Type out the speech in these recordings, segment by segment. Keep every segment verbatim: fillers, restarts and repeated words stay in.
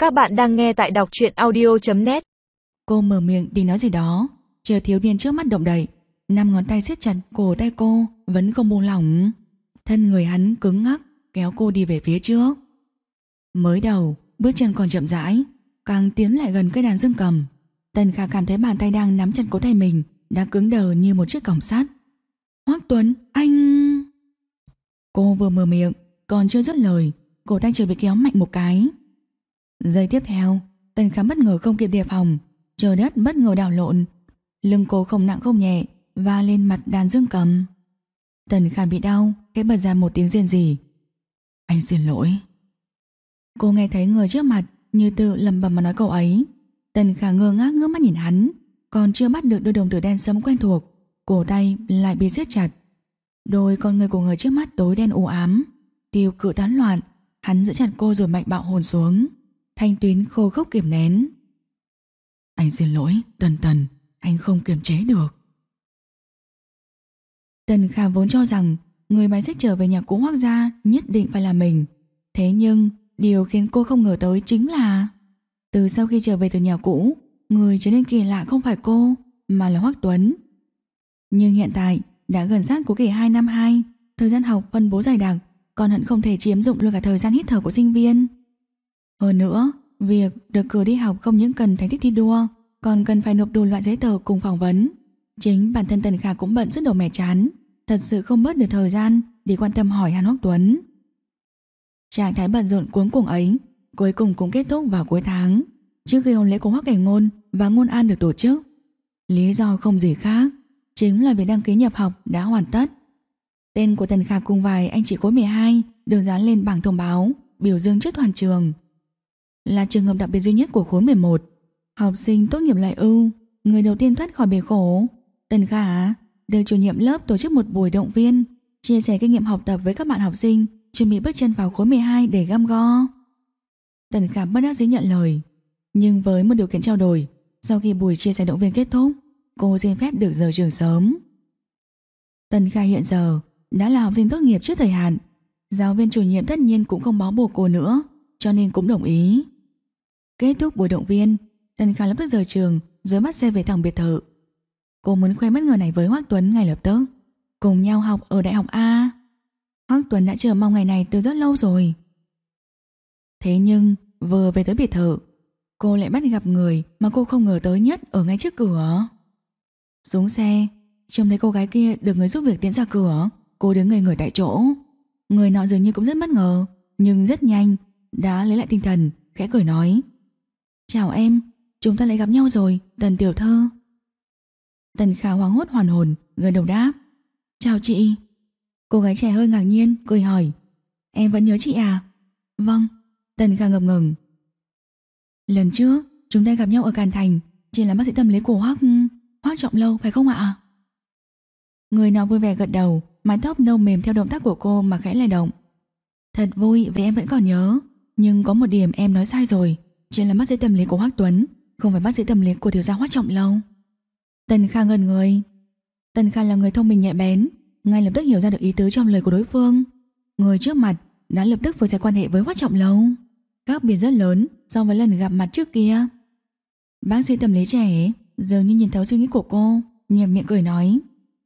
Các bạn đang nghe tại đọc truyện audio chấm net. Cô mở miệng định nói gì đó, chờ thiếu niên trước mắt động đậy, năm ngón tay siết chặt cổ tay cô, vẫn không buông lỏng. Thân người hắn cứng ngắc kéo cô đi về phía trước. Mới đầu bước chân còn chậm rãi, càng tiến lại gần cây đàn dương cầm, Tần Khả cảm thấy bàn tay đang nắm chặt cổ tay mình đã cứng đờ như một chiếc còng sắt. Hoắc Tuấn, anh... Cô vừa mở miệng còn chưa dứt lời, cổ tay chợt bị kéo mạnh một cái. Giây tiếp theo, Tần Khả bất ngờ không kịp đề phòng, trời đất bất ngờ đảo lộn, lưng cô không nặng không nhẹ va lên mặt đàn dương cầm. Tần Khả bị đau, cái bật ra một tiếng rên rỉ. Anh xin lỗi. Cô nghe thấy người trước mặt như tự lẩm bẩm mà nói câu ấy. Tần Khả ngơ ngác ngước mắt nhìn hắn, còn chưa bắt được đôi đồng tử đen sẫm quen thuộc, cổ tay lại bị siết chặt. Đôi con người của người trước mắt tối đen u ám, tiêu cự tán loạn. Hắn giữ chặt cô rồi mạnh bạo hồn xuống. Thanh tuyến khô khốc kiềm nén. Anh xin lỗi, Tần Tần, anh không kiềm chế được. Tần Khả vốn cho rằng người bài xích trở về nhà cũ Hoắc gia nhất định phải là mình. Thế nhưng điều khiến cô không ngờ tới chính là từ sau khi trở về từ nhà cũ, người trở nên kỳ lạ không phải cô mà là Hoắc Tuấn. Nhưng hiện tại đã gần sát của kỳ hai năm hai, thời gian học phân bố dày đặc, còn hận không thể chiếm dụng luôn cả thời gian hít thở của sinh viên. Hơn nữa, việc được cử đi học không những cần thành tích thi đua, còn cần phải nộp đủ loại giấy tờ cùng phỏng vấn. Chính bản thân Tần Khả cũng bận rất đầu mẻ chán, thật sự không bớt được thời gian để quan tâm hỏi han Hoắc Tuấn. Trạng thái bận rộn cuống cuồng ấy cuối cùng cũng kết thúc vào cuối tháng, trước khi hôn lễ của Hoắc Cảnh Ngôn và Ngôn An được tổ chức. Lý do không gì khác, chính là việc đăng ký nhập học đã hoàn tất. Tên của Tần Khả cùng vài anh chị khối mười hai được dán lên bảng thông báo biểu dương trước toàn trường. Là trường hợp đặc biệt duy nhất của khối mười một, học sinh tốt nghiệp loại ưu, người đầu tiên thoát khỏi bể khổ. Tần Khả được chủ nhiệm lớp tổ chức một buổi động viên, chia sẻ kinh nghiệm học tập với các bạn học sinh chuẩn bị bước chân vào khối mười hai để găm go. Tần Khả bất đắc dĩ nhận lời, nhưng với một điều kiện trao đổi. Sau khi buổi chia sẻ động viên kết thúc, cô xin phép được rời trường sớm. Tần Khả hiện giờ đã là học sinh tốt nghiệp trước thời hạn, giáo viên chủ nhiệm tất nhiên cũng không bó buộc cô nữa, cho nên cũng đồng ý. Kết thúc buổi động viên, Tần Khả lập tức rời trường rồi bắt xe về thẳng biệt thự. Cô muốn khoe bất ngờ này với Hoắc Tuấn ngay lập tức, cùng nhau học ở đại học A. Hoắc Tuấn đã chờ mong ngày này từ rất lâu rồi. Thế nhưng vừa về tới biệt thự, cô lại bắt gặp người mà cô không ngờ tới nhất ở ngay trước cửa. Xuống xe, trông thấy cô gái kia được người giúp việc tiến ra cửa, cô đứng ngây người tại chỗ. Người nọ dường như cũng rất bất ngờ, nhưng rất nhanh đã lấy lại tinh thần, khẽ cười nói: Chào em, chúng ta lại gặp nhau rồi, Tần tiểu thư. Tần Khả hoảng hốt hoàn hồn, gật đầu đáp: Chào chị. Cô gái trẻ hơi ngạc nhiên, cười hỏi: Em vẫn nhớ chị à? Vâng. Tần Khả ngập ngừng. Lần trước chúng ta gặp nhau ở Càn Thành, chị là bác sĩ tâm lý của Hoắc Hoắc Trọng Lâu phải không ạ? Người nào vui vẻ gật đầu, mái tóc nâu mềm theo động tác của cô mà khẽ lay động. Thật vui vì em vẫn còn nhớ, nhưng có một điểm em nói sai rồi, chị là bác sĩ tâm lý của Hoắc Tuấn, không phải bác sĩ tâm lý của thiếu gia Hoắc Trọng Lâu. Tần Khả ngẩn người. Tần Khả là người thông minh nhạy bén, ngay lập tức hiểu ra được ý tứ trong lời của đối phương. Người trước mặt đã lập tức vừa xảy quan hệ với Hoắc Trọng Lâu, khác biệt rất lớn so với lần gặp mặt trước kia. Bác sĩ tâm lý trẻ dường như nhìn thấu suy nghĩ của cô, nhoẻn miệng cười nói: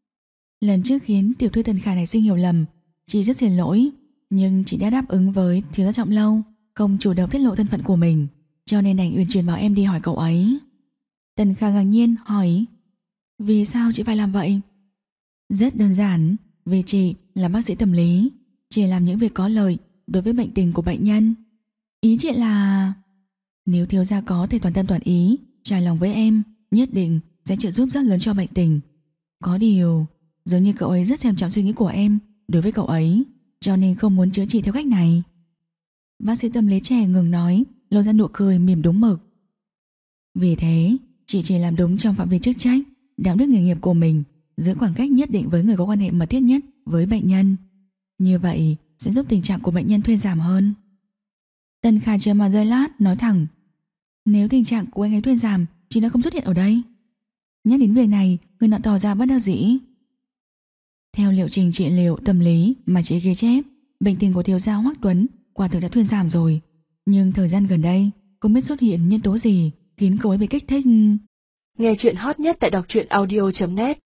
Lần trước khiến tiểu thư Tần Khả này sinh hiểu lầm, chị rất xin lỗi, nhưng chị đã đáp ứng với thiếu gia Trọng Lâu, không chủ động tiết lộ thân phận của mình, cho nên đành uyển chuyển bảo em đi hỏi cậu ấy. Tần Khả ngạc nhiên hỏi: Vì sao chị phải làm vậy? Rất đơn giản, vì chị là bác sĩ tâm lý, chỉ làm những việc có lợi đối với bệnh tình của bệnh nhân. Ý chị là nếu thiếu gia có thể toàn tâm toàn ý trải lòng với em, nhất định sẽ trợ giúp rất lớn cho bệnh tình. Có điều dường như cậu ấy rất xem trọng suy nghĩ của em đối với cậu ấy, cho nên không muốn chữa trị theo cách này. Bác sĩ tâm lý trẻ ngừng nói, lộ ra nụ cười mỉm đúng mực. Vì thế chị chỉ làm đúng trong phạm vi chức trách, đạo đức nghề nghiệp của mình, giữ khoảng cách nhất định với người có quan hệ mật thiết nhất với bệnh nhân. Như vậy sẽ giúp tình trạng của bệnh nhân thuyên giảm hơn. Tần Khả chờ mà rơi lát nói thẳng: Nếu tình trạng của anh ấy thuyên giảm, chị đã không xuất hiện ở đây. Nhắc đến việc này, người nọ tỏ ra bất đắc dĩ. Theo liệu trình trị liệu tâm lý mà chị ghi chép, bệnh tình của thiếu gia Hoắc Tuấn quả thực đã thuyên giảm rồi, nhưng thời gian gần đây không biết xuất hiện nhân tố gì khiến cô ấy bị kích thích. Nghe chuyện hot nhất tại đọc truyện audio chấm net.